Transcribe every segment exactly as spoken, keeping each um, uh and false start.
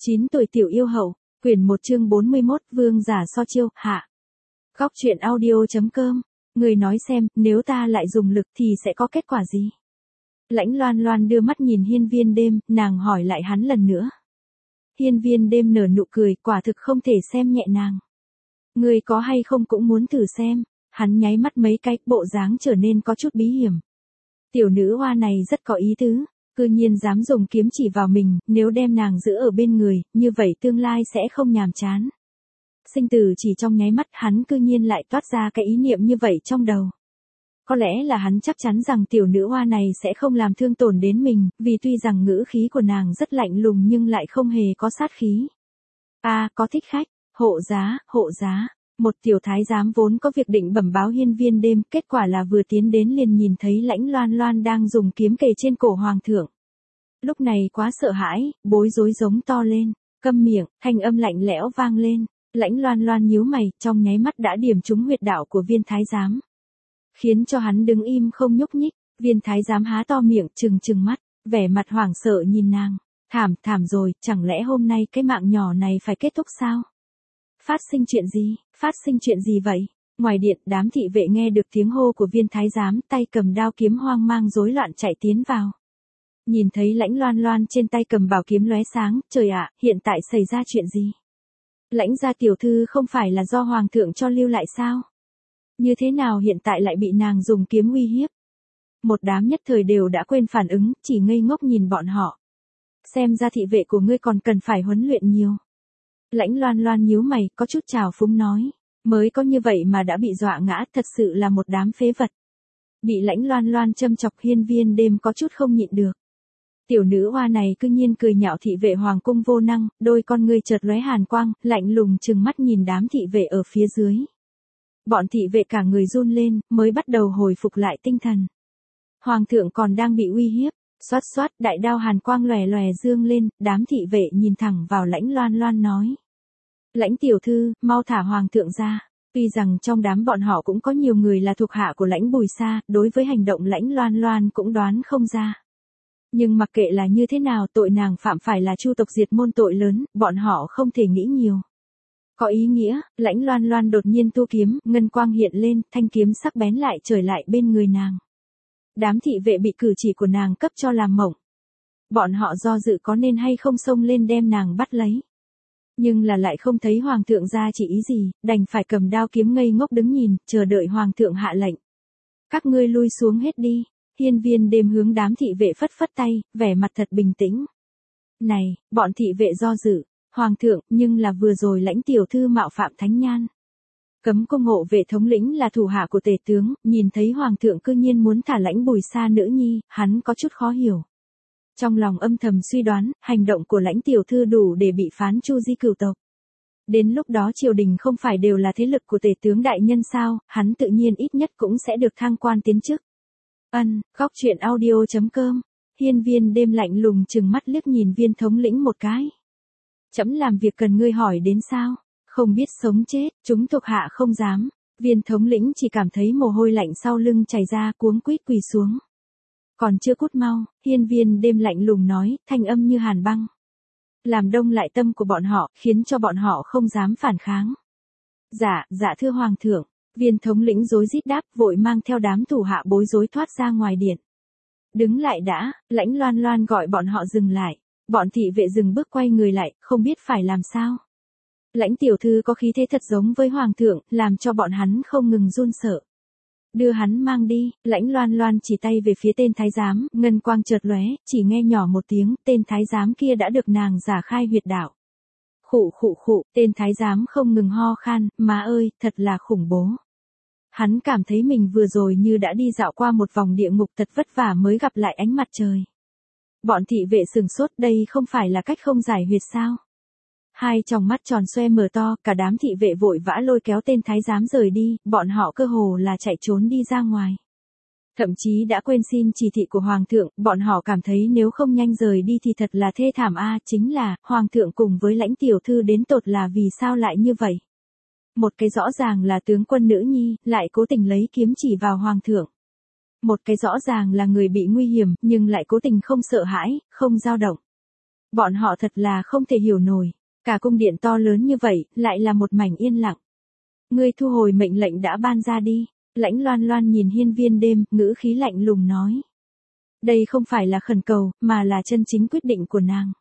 chín tuổi tiểu yêu hậu, quyển một chương bốn mươi mốt, vương giả so chiêu, hạ. Góc truyện audio.com, người nói xem, nếu ta lại dùng lực thì sẽ có kết quả gì? Lãnh Loan Loan đưa mắt nhìn Hiên Viên Đêm, nàng hỏi lại hắn lần nữa. Hiên Viên Đêm nở nụ cười, quả thực không thể xem nhẹ nàng. Người có hay không cũng muốn thử xem, hắn nháy mắt mấy cái, bộ dáng trở nên có chút bí hiểm. Tiểu nữ hoa này rất có ý tứ, cư nhiên dám dùng kiếm chỉ vào mình, nếu đem nàng giữ ở bên người, như vậy tương lai sẽ không nhàm chán. Sinh tử chỉ trong nháy mắt, hắn cư nhiên lại toát ra cái ý niệm như vậy trong đầu. Có lẽ là hắn chắc chắn rằng tiểu nữ hoa này sẽ không làm thương tổn đến mình, vì tuy rằng ngữ khí của nàng rất lạnh lùng nhưng lại không hề có sát khí. A, à, có thích khách, hộ giá, hộ giá. Một tiểu thái giám vốn có việc định bẩm báo Hiên Viên Đêm, kết quả là vừa tiến đến liền nhìn thấy Lãnh Loan Loan đang dùng kiếm kề trên cổ hoàng thượng. Lúc này quá sợ hãi, bối rối giống to lên, câm miệng, thanh âm lạnh lẽo vang lên. Lãnh Loan Loan nhíu mày, trong nháy mắt đã điểm trúng huyệt đạo của viên thái giám, khiến cho hắn đứng im không nhúc nhích. Viên thái giám há to miệng, trừng trừng mắt, vẻ mặt hoảng sợ nhìn nàng. Thảm, thảm rồi, chẳng lẽ hôm nay cái mạng nhỏ này phải kết thúc sao? Phát sinh chuyện gì, phát sinh chuyện gì vậy? Ngoài điện, đám thị vệ nghe được tiếng hô của viên thái giám, tay cầm đao kiếm hoang mang rối loạn chạy tiến vào. Nhìn thấy Lãnh Loan Loan trên tay cầm bảo kiếm lóe sáng, trời ạ, hiện tại xảy ra chuyện gì? Lãnh gia tiểu thư không phải là do hoàng thượng cho lưu lại sao? Như thế nào hiện tại lại bị nàng dùng kiếm uy hiếp? Một đám nhất thời đều đã quên phản ứng, chỉ ngây ngốc nhìn bọn họ. Xem ra thị vệ của ngươi còn cần phải huấn luyện nhiều. Lãnh Loan Loan nhíu mày, có chút trào phúng nói, mới có như vậy mà đã bị dọa ngã, thật sự là một đám phế vật. Bị Lãnh Loan Loan châm chọc, Hiên Viên Đêm có chút không nhịn được. Tiểu nữ hoa này cư nhiên cười nhạo thị vệ hoàng cung vô năng, đôi con ngươi chợt lóe hàn quang, lạnh lùng trừng mắt nhìn đám thị vệ ở phía dưới. Bọn thị vệ cả người run lên, mới bắt đầu hồi phục lại tinh thần. Hoàng thượng còn đang bị uy hiếp. Xoát xoát, đại đao hàn quang lòe lòe dương lên, đám thị vệ nhìn thẳng vào Lãnh Loan Loan nói. Lãnh tiểu thư, mau thả hoàng thượng ra. Tuy rằng trong đám bọn họ cũng có nhiều người là thuộc hạ của Lãnh Bùi Sa, đối với hành động Lãnh Loan Loan cũng đoán không ra. Nhưng mặc kệ là như thế nào, tội nàng phạm phải là chu tộc diệt môn tội lớn, bọn họ không thể nghĩ nhiều. Có ý nghĩa, Lãnh Loan Loan đột nhiên tu kiếm, ngân quang hiện lên, thanh kiếm sắc bén lại trở lại bên người nàng. Đám thị vệ bị cử chỉ của nàng cấp cho làm mộng. Bọn họ do dự có nên hay không xông lên đem nàng bắt lấy. Nhưng là lại không thấy hoàng thượng ra chỉ ý gì, đành phải cầm đao kiếm ngây ngốc đứng nhìn, chờ đợi hoàng thượng hạ lệnh. Các ngươi lui xuống hết đi. Hiên Viên Đêm hướng đám thị vệ phất phất tay, vẻ mặt thật bình tĩnh. Này, bọn thị vệ do dự, hoàng thượng, nhưng là vừa rồi Lãnh tiểu thư mạo phạm thánh nhan. Cấm cung hộ vệ thống lĩnh là thủ hạ của tể tướng, nhìn thấy hoàng thượng cư nhiên muốn thả Lãnh Bùi Sa nữ nhi, hắn có chút khó hiểu. Trong lòng âm thầm suy đoán, hành động của Lãnh tiểu thư đủ để bị phán chu di cửu tộc. Đến lúc đó triều đình không phải đều là thế lực của tể tướng đại nhân sao, hắn tự nhiên ít nhất cũng sẽ được thăng quan tiến chức. Ân, góc truyện audio.com, Hiên Viên Đêm lạnh lùng trừng mắt liếc nhìn viên thống lĩnh một cái. Chấm làm việc cần ngươi hỏi đến sao? Không biết sống chết, chúng thuộc hạ không dám. Viên thống lĩnh chỉ cảm thấy mồ hôi lạnh sau lưng chảy ra, cuống quýt quỳ xuống. Còn chưa cút mau, Hiên Viên Đêm lạnh lùng nói, thanh âm như hàn băng. Làm đông lại tâm của bọn họ, khiến cho bọn họ không dám phản kháng. Dạ, dạ thưa hoàng thượng. Viên thống lĩnh rối rít đáp, vội mang theo đám thủ hạ bối rối thoát ra ngoài điện. Đứng lại đã, Lãnh Loan Loan gọi bọn họ dừng lại. Bọn thị vệ dừng bước quay người lại, không biết phải làm sao. Lãnh tiểu thư có khí thế thật giống với hoàng thượng, làm cho bọn hắn không ngừng run sợ. Đưa hắn mang đi. Lãnh Loan Loan chỉ tay về phía tên thái giám, ngân quang chợt lóe, chỉ nghe nhỏ một tiếng, tên thái giám kia đã được nàng giả khai huyệt đạo. Khụ khụ khụ, tên thái giám không ngừng ho khan, má ơi, thật là khủng bố. Hắn cảm thấy mình vừa rồi như đã đi dạo qua một vòng địa ngục, thật vất vả mới gặp lại ánh mặt trời. Bọn thị vệ sừng sốt, đây không phải là cách không giải huyệt sao? Hai tròng mắt tròn xoe mở to, cả đám thị vệ vội vã lôi kéo tên thái giám rời đi, bọn họ cơ hồ là chạy trốn đi ra ngoài. Thậm chí đã quên xin chỉ thị của hoàng thượng, bọn họ cảm thấy nếu không nhanh rời đi thì thật là thê thảm a, chính là, hoàng thượng cùng với Lãnh tiểu thư đến tột là vì sao lại như vậy? Một cái rõ ràng là tướng quân nữ nhi, lại cố tình lấy kiếm chỉ vào hoàng thượng. Một cái rõ ràng là người bị nguy hiểm, nhưng lại cố tình không sợ hãi, không dao động. Bọn họ thật là không thể hiểu nổi. Cả cung điện to lớn như vậy, lại là một mảnh yên lặng. Ngươi thu hồi mệnh lệnh đã ban ra đi. Lãnh Loan Loan nhìn hiên viên đêm, ngữ khí lạnh lùng nói. Đây không phải là khẩn cầu, mà là chân chính quyết định của nàng.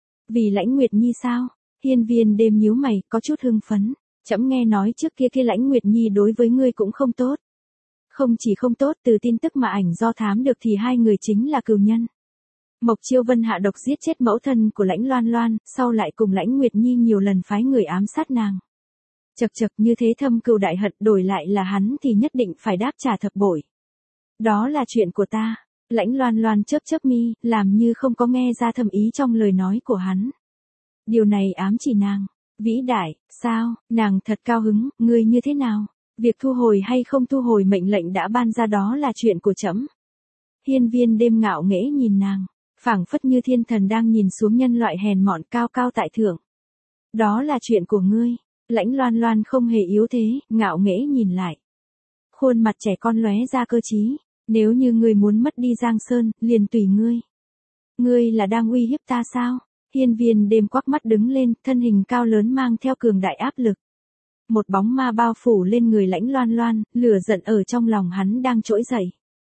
Vì Lãnh Nguyệt Nhi sao? Hiên viên đêm nhíu mày, có chút hưng phấn. Trẫm nghe nói trước kia kia Lãnh Nguyệt Nhi đối với ngươi cũng không tốt. Không chỉ không tốt, từ tin tức mà ảnh do thám được thì hai người chính là cừu nhân. Mộc Chiêu Vân hạ độc giết chết mẫu thân của Lãnh Loan Loan, sau lại cùng Lãnh Nguyệt Nhi nhiều lần phái người ám sát nàng. Chật chật, như thế thâm cừu đại hận, đổi lại là hắn thì nhất định phải đáp trả thập bội. Đó là chuyện của ta. Lãnh Loan Loan chớp chớp mi, làm như không có nghe ra thâm ý trong lời nói của hắn. Điều này ám chỉ nàng. Vĩ đại, sao? Nàng thật cao hứng, ngươi như thế nào? Việc thu hồi hay không thu hồi mệnh lệnh đã ban ra đó là chuyện của trẫm. Hiên viên đêm ngạo nghễ nhìn nàng, phảng phất như thiên thần đang nhìn xuống nhân loại hèn mọn cao cao tại thượng. Đó là chuyện của ngươi. Lãnh Loan Loan không hề yếu thế, ngạo nghễ nhìn lại. Khuôn mặt trẻ con lóe ra cơ trí. Nếu như ngươi muốn mất đi Giang Sơn, liền tùy ngươi. Ngươi là đang uy hiếp ta sao? Hiên viên đêm quắc mắt đứng lên, thân hình cao lớn mang theo cường đại áp lực. Một bóng ma bao phủ lên người Lãnh Loan Loan, lửa giận ở trong lòng hắn đang trỗi dậy.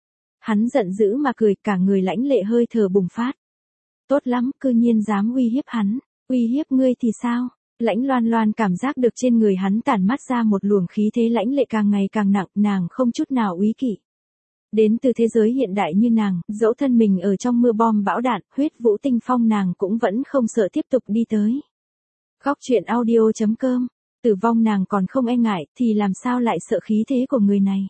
Hắn giận dữ mà cười, cả người lãnh lệ hơi thở bùng phát. Tốt lắm, cư nhiên dám uy hiếp hắn. Uy hiếp ngươi thì sao? Lãnh Loan Loan cảm giác được trên người hắn tản mát ra một luồng khí thế lãnh lệ càng ngày càng nặng, nàng không chút nào úy kỵ. Đến từ thế giới hiện đại như nàng, dẫu thân mình ở trong mưa bom bão đạn, huyết vũ tinh phong nàng cũng vẫn không sợ tiếp tục đi tới. Góc truyện audio chấm com, tử vong nàng còn không e ngại, thì làm sao lại sợ khí thế của người này.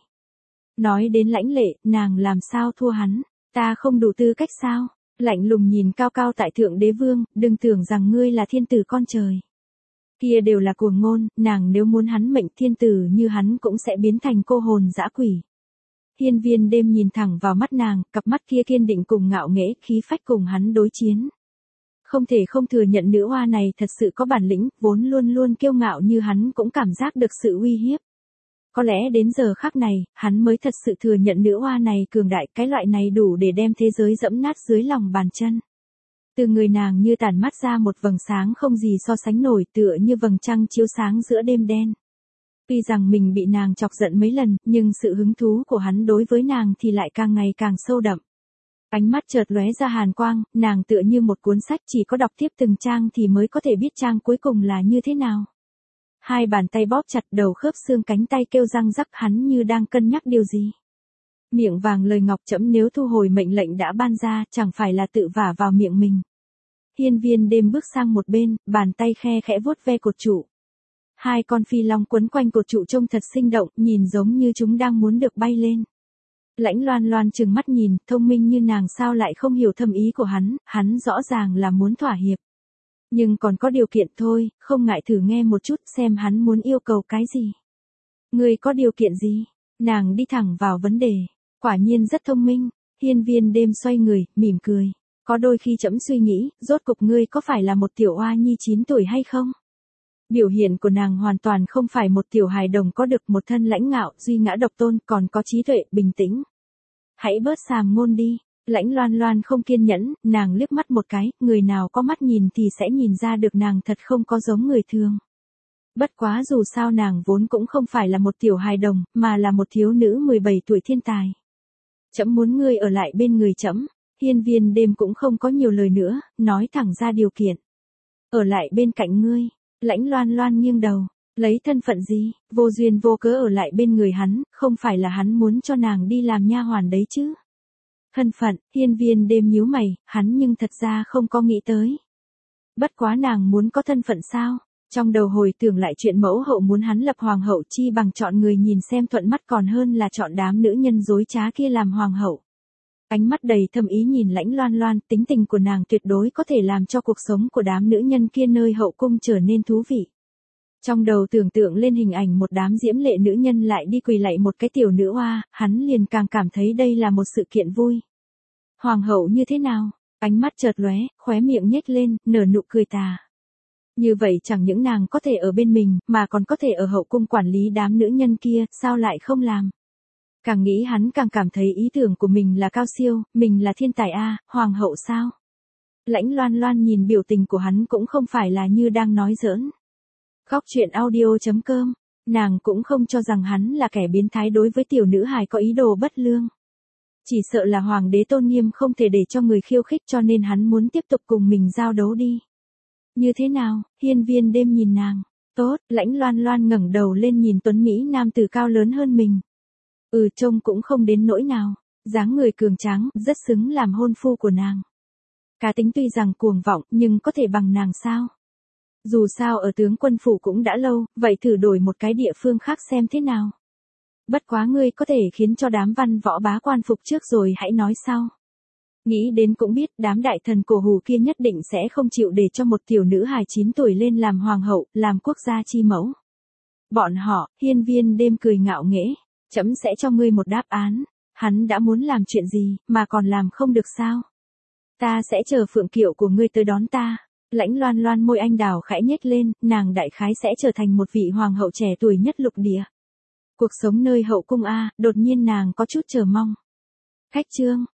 Nói đến lãnh lệ, nàng làm sao thua hắn, ta không đủ tư cách sao? Lạnh lùng nhìn cao cao tại thượng đế vương, đừng tưởng rằng ngươi là thiên tử con trời. Kia đều là cuồng ngôn, nàng nếu muốn hắn mệnh thiên tử như hắn cũng sẽ biến thành cô hồn dã quỷ. Hiên viên đêm nhìn thẳng vào mắt nàng, cặp mắt kia kiên định cùng ngạo nghễ, khí phách cùng hắn đối chiến. Không thể không thừa nhận nữ hoa này thật sự có bản lĩnh, vốn luôn luôn kiêu ngạo như hắn cũng cảm giác được sự uy hiếp. Có lẽ đến giờ khắc này, hắn mới thật sự thừa nhận nữ hoa này cường đại, cái loại này đủ để đem thế giới dẫm nát dưới lòng bàn chân. Từ người nàng như tản mắt ra một vầng sáng không gì so sánh nổi, tựa như vầng trăng chiếu sáng giữa đêm đen. Tuy rằng mình bị nàng chọc giận mấy lần, nhưng sự hứng thú của hắn đối với nàng thì lại càng ngày càng sâu đậm. Ánh mắt chợt lóe ra hàn quang, nàng tựa như một cuốn sách, chỉ có đọc tiếp từng trang thì mới có thể biết trang cuối cùng là như thế nào. Hai bàn tay bóp chặt đầu khớp xương cánh tay kêu răng rắc, hắn như đang cân nhắc điều gì. Miệng vàng lời ngọc trẫm nếu thu hồi mệnh lệnh đã ban ra, chẳng phải là tự vả vào miệng mình. Hiên viên đêm bước sang một bên, bàn tay khe khẽ vuốt ve cột trụ. Hai con phi long quấn quanh cột trụ trông thật sinh động, nhìn giống như chúng đang muốn được bay lên. Lãnh Loan Loan trừng mắt nhìn, thông minh như nàng sao lại không hiểu thâm ý của hắn, hắn rõ ràng là muốn thỏa hiệp. Nhưng còn có điều kiện thôi, không ngại thử nghe một chút xem hắn muốn yêu cầu cái gì. Ngươi có điều kiện gì? Nàng đi thẳng vào vấn đề. Quả nhiên rất thông minh. Hiên viên đêm xoay người, mỉm cười. Có đôi khi trẫm suy nghĩ, rốt cục ngươi có phải là một tiểu oa nhi chín tuổi hay không? Biểu hiện của nàng hoàn toàn không phải một tiểu hài đồng có được một thân lãnh ngạo, duy ngã độc tôn, còn có trí tuệ, bình tĩnh. Hãy bớt sàm ngôn đi. Lãnh Loan Loan không kiên nhẫn, nàng liếc mắt một cái, người nào có mắt nhìn thì sẽ nhìn ra được nàng thật không có giống người thường. Bất quá dù sao nàng vốn cũng không phải là một tiểu hài đồng, mà là một thiếu nữ mười bảy tuổi thiên tài. Trẫm muốn ngươi ở lại bên người trẫm. Hiên viên đêm cũng không có nhiều lời nữa, nói thẳng ra điều kiện. Ở lại bên cạnh ngươi. Lãnh Loan Loan nghiêng đầu. Lấy thân phận gì, vô duyên vô cớ ở lại bên người hắn, không phải là hắn muốn cho nàng đi làm nha hoàn đấy chứ. Thân phận, hiên viên đêm nhíu mày, hắn nhưng thật ra không có nghĩ tới. Bất quá nàng muốn có thân phận sao? Trong đầu hồi tưởng lại chuyện mẫu hậu muốn hắn lập hoàng hậu, chi bằng chọn người nhìn xem thuận mắt còn hơn là chọn đám nữ nhân dối trá kia làm hoàng hậu. Ánh mắt đầy thâm ý nhìn Lãnh Loan Loan, tính tình của nàng tuyệt đối có thể làm cho cuộc sống của đám nữ nhân kia nơi hậu cung trở nên thú vị. Trong đầu tưởng tượng lên hình ảnh một đám diễm lệ nữ nhân lại đi quỳ lạy một cái tiểu nữ oa, hắn liền càng cảm thấy đây là một sự kiện vui. Hoàng hậu như thế nào? Ánh mắt chợt lóe, khóe miệng nhếch lên, nở nụ cười tà. Như vậy chẳng những nàng có thể ở bên mình, mà còn có thể ở hậu cung quản lý đám nữ nhân kia, sao lại không làm? Càng nghĩ hắn càng cảm thấy ý tưởng của mình là cao siêu, mình là thiên tài a, hoàng hậu sao? Lãnh Loan Loan nhìn biểu tình của hắn cũng không phải là như đang nói giỡn. Góc truyện audio chấm com, nàng cũng không cho rằng hắn là kẻ biến thái đối với tiểu nữ hài có ý đồ bất lương. Chỉ sợ là hoàng đế tôn nghiêm không thể để cho người khiêu khích cho nên hắn muốn tiếp tục cùng mình giao đấu đi. Như thế nào, hiên viên đêm nhìn nàng. Tốt, Lãnh Loan Loan ngẩng đầu lên nhìn tuấn Mỹ nam tử cao lớn hơn mình. Ừ, trông cũng không đến nỗi nào, dáng người cường tráng, rất xứng làm hôn phu của nàng. Cá tính tuy rằng cuồng vọng, nhưng có thể bằng nàng sao? Dù sao ở tướng quân phủ cũng đã lâu, vậy thử đổi một cái địa phương khác xem thế nào. Bất quá ngươi có thể khiến cho đám văn võ bá quan phục trước rồi hãy nói sau. Nghĩ đến cũng biết đám đại thần cổ hủ kia nhất định sẽ không chịu để cho một tiểu nữ hài chín tuổi lên làm hoàng hậu, làm quốc gia chi mẫu. Bọn họ, hiên viên đêm cười ngạo nghễ, trẫm sẽ cho ngươi một đáp án, hắn đã muốn làm chuyện gì, mà còn làm không được sao? Ta sẽ chờ phượng kiệu của ngươi tới đón ta. Lãnh Loan Loan môi anh đào khẽ nhếch lên, nàng đại khái sẽ trở thành một vị hoàng hậu trẻ tuổi nhất lục địa. Cuộc sống nơi hậu cung a, đột nhiên nàng có chút chờ mong. Khách trương,